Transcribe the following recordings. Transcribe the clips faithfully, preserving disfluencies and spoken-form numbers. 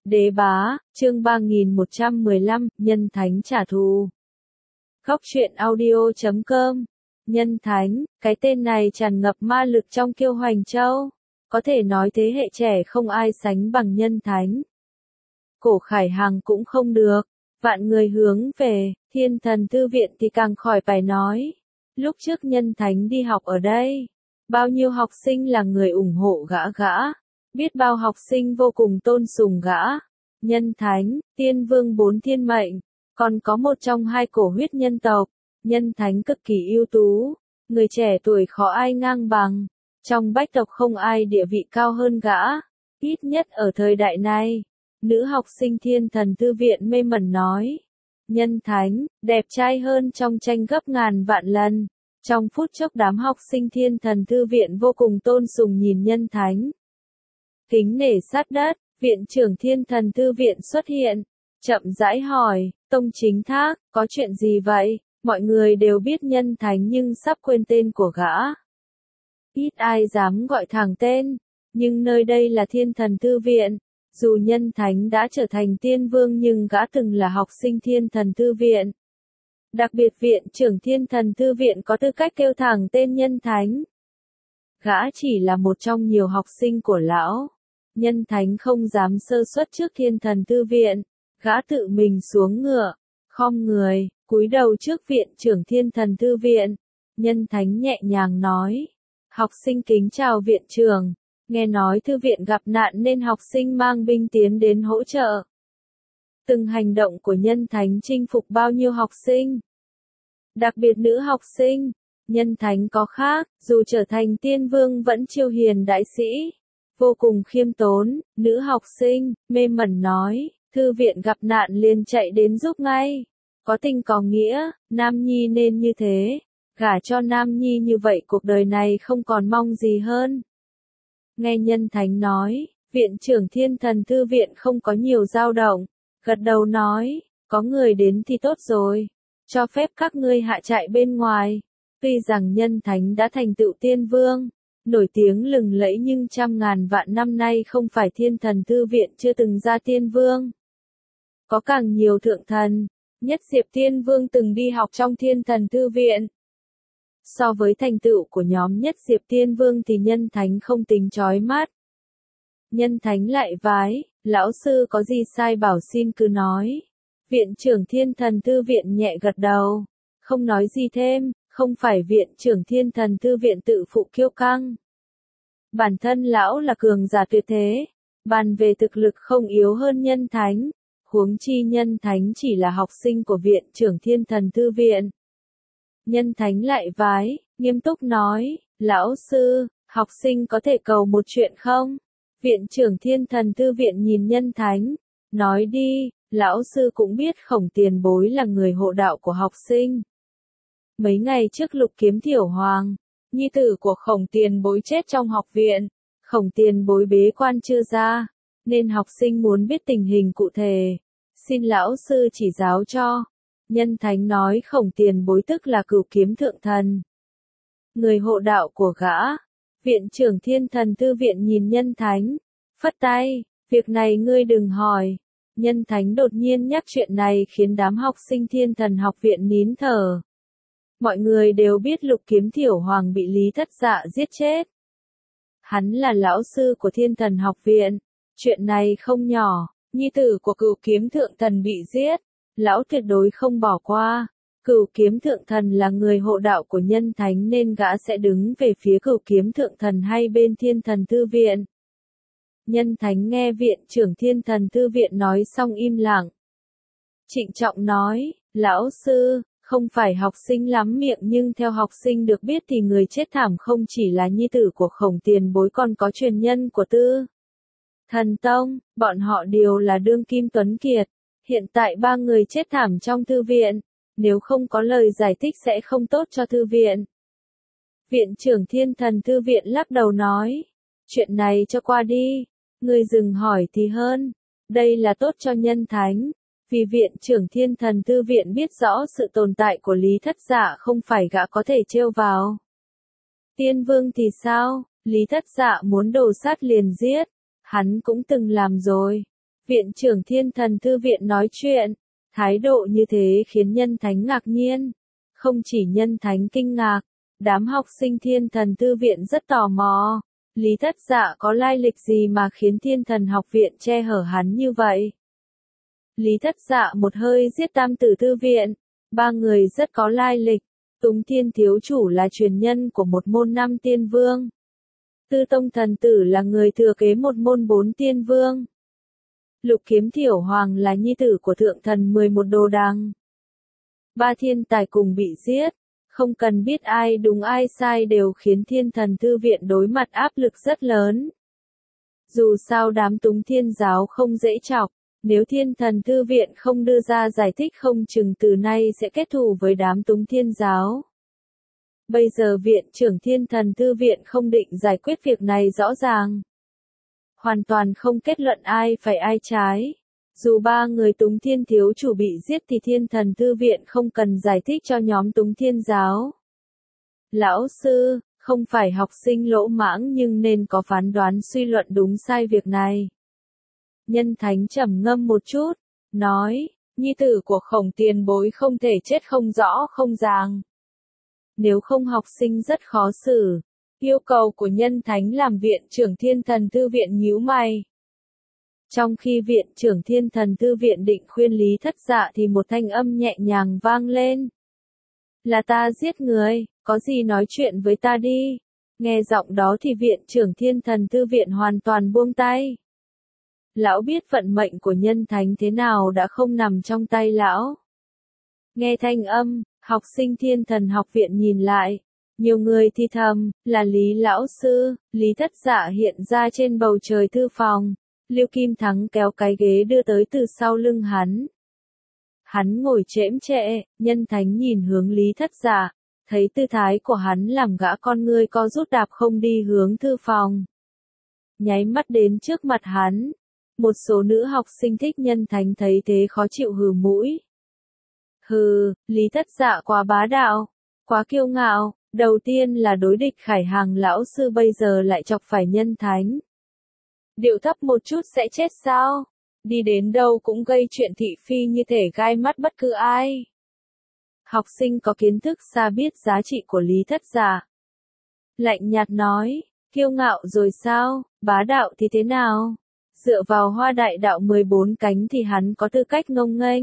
Đế bá, chương ba nghìn một trăm mười lăm, Nhân Thánh trả thù. Góc truyện audio chấm com. Nhân Thánh, cái tên này tràn ngập ma lực trong Kiêu Hoành Châu. Có thể nói thế hệ trẻ không ai sánh bằng Nhân Thánh. Cổ Khải Hằng cũng không được. Vạn người hướng về, Thiên Thần Thư Viện thì càng khỏi phải nói. Lúc trước Nhân Thánh đi học ở đây, bao nhiêu học sinh là người ủng hộ gã gã. Biết bao học sinh vô cùng tôn sùng gã. Nhân Thánh, Tiên Vương bốn thiên mệnh, còn có một trong hai cổ huyết nhân tộc. Nhân Thánh cực kỳ ưu tú, người trẻ tuổi khó ai ngang bằng. Trong bách tộc không ai địa vị cao hơn gã, ít nhất ở thời đại này. Nữ học sinh Thiên Thần Thư Viện mê mẩn nói. Nhân Thánh, đẹp trai hơn trong tranh gấp ngàn vạn lần. Trong phút chốc đám học sinh Thiên Thần Thư Viện vô cùng tôn sùng nhìn Nhân Thánh. Kính nể sát đất, Viện trưởng Thiên Thần Thư Viện xuất hiện, chậm rãi hỏi, Tông Chính Thác, có chuyện gì vậy? Mọi người đều biết Nhân Thánh nhưng sắp quên tên của gã. Ít ai dám gọi thẳng tên, nhưng nơi đây là Thiên Thần Thư Viện. Dù Nhân Thánh đã trở thành tiên vương nhưng gã từng là học sinh Thiên Thần Thư Viện. Đặc biệt Viện trưởng Thiên Thần Thư Viện có tư cách kêu thẳng tên Nhân Thánh. Gã chỉ là một trong nhiều học sinh của lão. Nhân Thánh không dám sơ suất trước Thiên Thần Thư Viện. Gã tự mình xuống ngựa, khom người, cúi đầu trước Viện trưởng Thiên Thần Thư Viện. Nhân Thánh nhẹ nhàng nói. Học sinh kính chào Viện trưởng. Nghe nói Thư Viện gặp nạn nên học sinh mang binh tiến đến hỗ trợ. Từng hành động của Nhân Thánh chinh phục bao nhiêu học sinh. Đặc biệt nữ học sinh. Nhân Thánh có khác, dù trở thành tiên vương vẫn chiêu hiền đại sĩ. Vô cùng khiêm tốn, nữ học sinh, mê mẩn nói, Thư Viện gặp nạn liền chạy đến giúp ngay. Có tình có nghĩa, Nam Nhi nên như thế. Gả cho Nam Nhi như vậy cuộc đời này không còn mong gì hơn. Nghe Nhân Thánh nói, Viện trưởng Thiên Thần Thư Viện không có nhiều dao động. Gật đầu nói, có người đến thì tốt rồi. Cho phép các ngươi hạ trại bên ngoài. Tuy rằng Nhân Thánh đã thành tựu tiên vương, nổi tiếng lừng lẫy nhưng trăm ngàn vạn năm nay không phải Thiên Thần Thư Viện chưa từng ra tiên vương. Có càng nhiều thượng thần, Nhất Diệp Tiên Vương từng đi học trong Thiên Thần Thư Viện. So với thành tựu của nhóm Nhất Diệp Tiên Vương thì Nhân Thánh không tính chói mắt. Nhân Thánh lại vái, lão sư có gì sai bảo xin cứ nói. Viện trưởng Thiên Thần Thư Viện nhẹ gật đầu, không nói gì thêm, không phải Viện trưởng Thiên Thần Thư Viện tự phụ kiêu căng. Bản thân lão là cường giả tuyệt thế, bàn về thực lực không yếu hơn Nhân Thánh, huống chi Nhân Thánh chỉ là học sinh của Viện trưởng Thiên Thần Thư Viện. Nhân Thánh lại vái, nghiêm túc nói, lão sư, học sinh có thể cầu một chuyện không? Viện trưởng Thiên Thần Thư Viện nhìn Nhân Thánh, nói đi, lão sư cũng biết Khổng Tiền Bối là người hộ đạo của học sinh. Mấy ngày trước Lục Kiếm Thiểu Hoàng, nhi tử của Khổng Tiền Bối chết trong học viện, Khổng Tiền Bối bế quan chưa ra, nên học sinh muốn biết tình hình cụ thể. Xin lão sư chỉ giáo cho. Nhân Thánh nói Khổng Tiền Bối tức là Cửu Kiếm Thượng Thần, người hộ đạo của gã. Viện trưởng Thiên Thần Thư Viện nhìn Nhân Thánh, phất tay, việc này ngươi đừng hỏi. Nhân Thánh đột nhiên nhắc chuyện này khiến đám học sinh Thiên Thần Học Viện nín thở. Mọi người đều biết Lục Kiếm Thiểu Hoàng bị Lý Thất Dạ giết chết. Hắn là lão sư của Thiên Thần Học Viện. Chuyện này không nhỏ, nhi tử của Cửu Kiếm Thượng Thần bị giết. Lão tuyệt đối không bỏ qua. Cửu Kiếm Thượng Thần là người hộ đạo của Nhân Thánh nên gã sẽ đứng về phía Cửu Kiếm Thượng Thần hay bên Thiên Thần Thư Viện. Nhân Thánh nghe Viện trưởng Thiên Thần Thư Viện nói xong im lặng. Trịnh trọng nói, lão sư, không phải học sinh lắm miệng nhưng theo học sinh được biết thì người chết thảm không chỉ là nhi tử của Khổng Tiền Bối còn có truyền nhân của Tư Thần Tông, bọn họ đều là đương kim tuấn kiệt. Hiện tại ba người chết thảm trong thư viện, nếu không có lời giải thích sẽ không tốt cho thư viện. Viện trưởng Thiên Thần Thư Viện lắc đầu nói, chuyện này cho qua đi, người dừng hỏi thì hơn, đây là tốt cho Nhân Thánh, vì Viện trưởng Thiên Thần Thư Viện biết rõ sự tồn tại của Lý Thất Dạ không phải gã có thể trêu vào. Tiên Vương thì sao, Lý Thất Dạ muốn đồ sát liền giết, hắn cũng từng làm rồi. Viện trưởng Thiên Thần Thư Viện nói chuyện, thái độ như thế khiến Nhân Thánh ngạc nhiên. Không chỉ Nhân Thánh kinh ngạc, đám học sinh Thiên Thần Thư Viện rất tò mò. Lý Thất Dạ có lai lịch gì mà khiến Thiên Thần Học Viện che hở hắn như vậy? Lý Thất Dạ một hơi giết Tam Tử Thư Viện. Ba người rất có lai lịch. Túng Thiên Thiếu Chủ là truyền nhân của một môn năm tiên vương. Tư Tông Thần Tử là người thừa kế một môn bốn tiên vương. Lục Kiếm Thiểu Hoàng là nhi tử của Thượng Thần mười một Đồ Đằng. Ba thiên tài cùng bị giết. Không cần biết ai đúng ai sai đều khiến Thiên Thần Thư Viện đối mặt áp lực rất lớn. Dù sao đám Túng Thiên giáo không dễ chọc, nếu Thiên Thần Thư Viện không đưa ra giải thích không chừng từ nay sẽ kết thù với đám Túng Thiên giáo. Bây giờ Viện trưởng Thiên Thần Thư Viện không định giải quyết việc này rõ ràng. Hoàn toàn không kết luận ai phải ai trái. Dù ba người Túng Thiên Thiếu Chủ bị giết thì Thiên Thần Thư Viện không cần giải thích cho nhóm Túng Thiên giáo. Lão sư, không phải học sinh lỗ mãng nhưng nên có phán đoán suy luận đúng sai việc này. Nhân Thánh trầm ngâm một chút, nói, nhi tử của Khổng tiền bối không thể chết không rõ không ràng. Nếu không học sinh rất khó xử. Yêu cầu của Nhân Thánh làm Viện trưởng Thiên Thần Thư Viện nhíu mày. Trong khi Viện trưởng Thiên Thần Thư Viện định khuyên Lý Thất Dạ thì một thanh âm nhẹ nhàng vang lên. Là ta giết người, có gì nói chuyện với ta đi. Nghe giọng đó thì Viện trưởng Thiên Thần Thư Viện hoàn toàn buông tay. Lão biết vận mệnh của Nhân Thánh thế nào đã không nằm trong tay lão. Nghe thanh âm, học sinh Thiên Thần Học Viện nhìn lại. Nhiều người thì thầm, là Lý Lão Sư. Lý Thất Dạ hiện ra trên bầu trời thư phòng. Lưu Kim Thắng kéo cái ghế đưa tới từ sau lưng hắn. Hắn ngồi chễm chệ, Nhân Thánh nhìn hướng Lý Thất Dạ, thấy tư thái của hắn làm gã con ngươi co rút đạp không đi hướng thư phòng. Nháy mắt đến trước mặt hắn. Một số nữ học sinh thích Nhân Thánh thấy thế khó chịu hừ mũi. Hừ, Lý Thất Dạ quá bá đạo, quá kiêu ngạo, đầu tiên là đối địch Khải Hàng lão sư bây giờ lại chọc phải Nhân Thánh. Điệu thấp một chút sẽ chết sao? Đi đến đâu cũng gây chuyện thị phi như thể gai mắt bất cứ ai. Học sinh có kiến thức xa biết giá trị của Lý Thất Dạ. Lạnh nhạt nói, kiêu ngạo rồi sao, bá đạo thì thế nào? Dựa vào Hoa Đại Đạo mười bốn cánh thì hắn có tư cách ngông nghênh.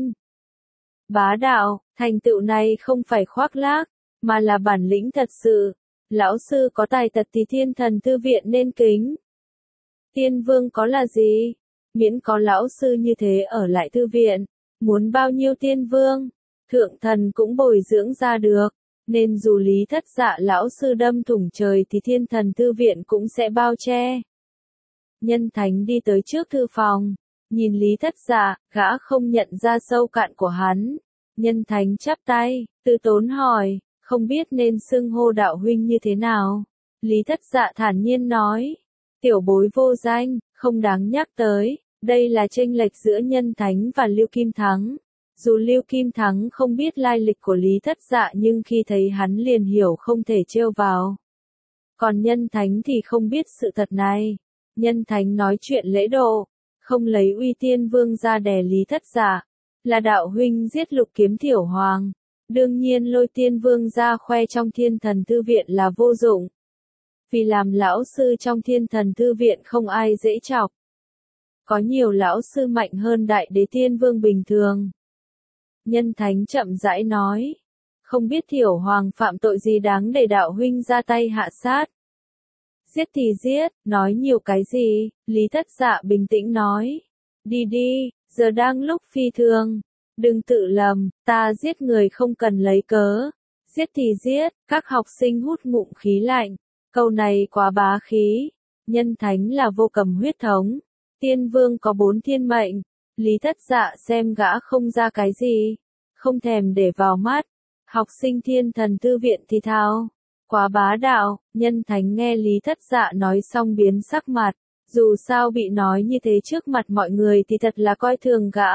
Bá đạo, thành tựu này không phải khoác lác, mà là bản lĩnh thật sự. Lão sư có tài tật thì Thiên Thần Thư Viện nên kính. Tiên vương có là gì? Miễn có lão sư như thế ở lại thư viện. Muốn bao nhiêu tiên vương, thượng thần cũng bồi dưỡng ra được. Nên dù Lý Thất Dạ lão sư đâm thủng trời thì Thiên Thần Thư Viện cũng sẽ bao che. Nhân Thánh đi tới trước thư phòng. Nhìn Lý Thất Dạ, gã không nhận ra sâu cạn của hắn. Nhân Thánh chắp tay, từ tốn hỏi, không biết nên xưng hô đạo huynh như thế nào. Lý Thất Dạ thản nhiên nói, tiểu bối vô danh, không đáng nhắc tới. Đây là chênh lệch giữa Nhân Thánh và Lưu Kim Thắng. Dù Lưu Kim Thắng không biết lai lịch của Lý Thất Dạ nhưng khi thấy hắn liền hiểu không thể trêu vào. Còn Nhân Thánh thì không biết sự thật này. Nhân Thánh nói chuyện lễ độ, không lấy uy tiên vương ra đè Lý Thất Dạ. Là đạo huynh giết Lục Kiếm Thiểu Hoàng. Đương nhiên lôi tiên vương ra khoe trong Thiên Thần Thư Viện là vô dụng. Vì làm lão sư trong Thiên Thần Thư Viện không ai dễ chọc. Có nhiều lão sư mạnh hơn đại đế tiên vương bình thường. Nhân Thánh chậm rãi nói. Không biết Thiểu Hoàng phạm tội gì đáng để đạo huynh ra tay hạ sát. Giết thì giết, nói nhiều cái gì, Lý Thất Dạ bình tĩnh nói. Đi đi, giờ đang lúc phi thường. Đừng tự lầm, ta giết người không cần lấy cớ. Giết thì giết, các học sinh hút ngụm khí lạnh. Câu này quá bá khí. Nhân Thánh là vô cầm huyết thống. Tiên vương có bốn thiên mệnh. Lý Thất Dạ xem gã không ra cái gì. Không thèm để vào mắt. Học sinh Thiên Thần Thư Viện thì thào. Quá bá đạo, Nhân Thánh nghe Lý Thất Dạ nói xong biến sắc mặt. Dù sao bị nói như thế trước mặt mọi người thì thật là coi thường gã.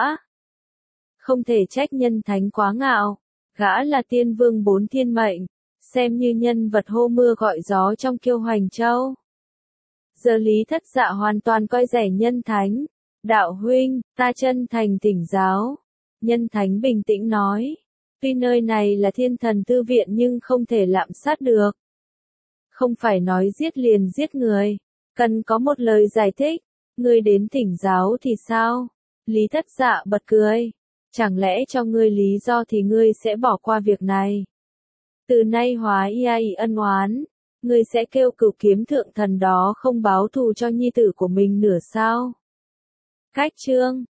Không thể trách Nhân Thánh quá ngạo. Gã là tiên vương bốn thiên mệnh. Xem như nhân vật hô mưa gọi gió trong Kiêu Hoành Châu. Giờ Lý Thất Dạ hoàn toàn coi rẻ Nhân Thánh. Đạo huynh, ta chân thành thỉnh giáo. Nhân thánh bình tĩnh nói. Tuy nơi này là thiên thần tư viện nhưng không thể lạm sát được. Không phải nói giết liền giết người. Cần có một lời giải thích. Ngươi đến thỉnh giáo thì sao? Lý Thất Dạ bật cười. Chẳng lẽ cho ngươi lý do thì ngươi sẽ bỏ qua việc này? Từ nay hóa y ân oán. Ngươi sẽ kêu cửu kiếm thượng thần đó không báo thù cho nhi tử của mình nửa sao? Cách chương